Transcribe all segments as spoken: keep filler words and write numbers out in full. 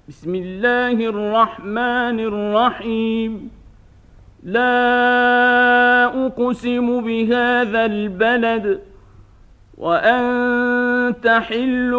بسم الله الرحمن الرحيم لا أقسم بهذا البلد وأنت حل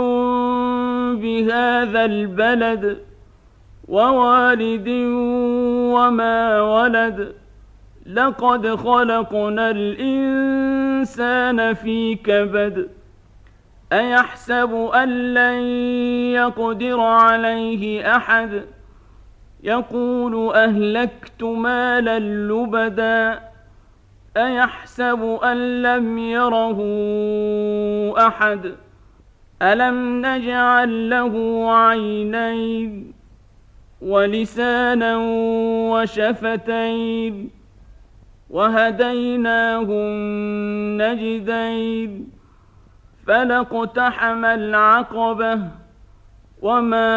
بهذا البلد ووالد وما ولد لقد خلقنا الإنسان في كبد أيحسب أن لن يقدر عليه أحد يقول أهلكت مالا لبدا أيحسب أن لم يره أحد ألم نجعل له عينين ولسانا وشفتين وهديناه النجدين فلاقتحم العقبة وما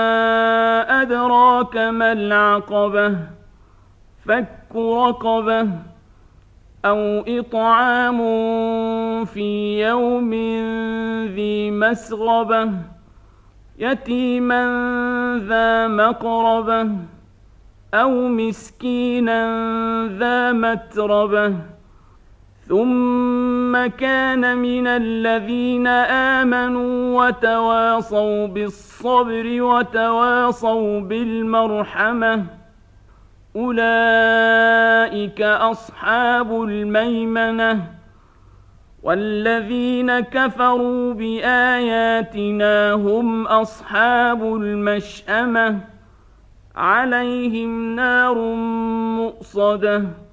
أدراك ما العقبة فك رقبة أو إطعام في يوم ذي مسغبة يتيما ذا مقربة أو مسكينا ذا متربة ثم كان من الذين آمنوا وتواصوا بالصبر وتواصوا بالمرحمة أولئك أصحاب الميمنة والذين كفروا بآياتنا هم أصحاب المشأمة عليهم نار مؤصدة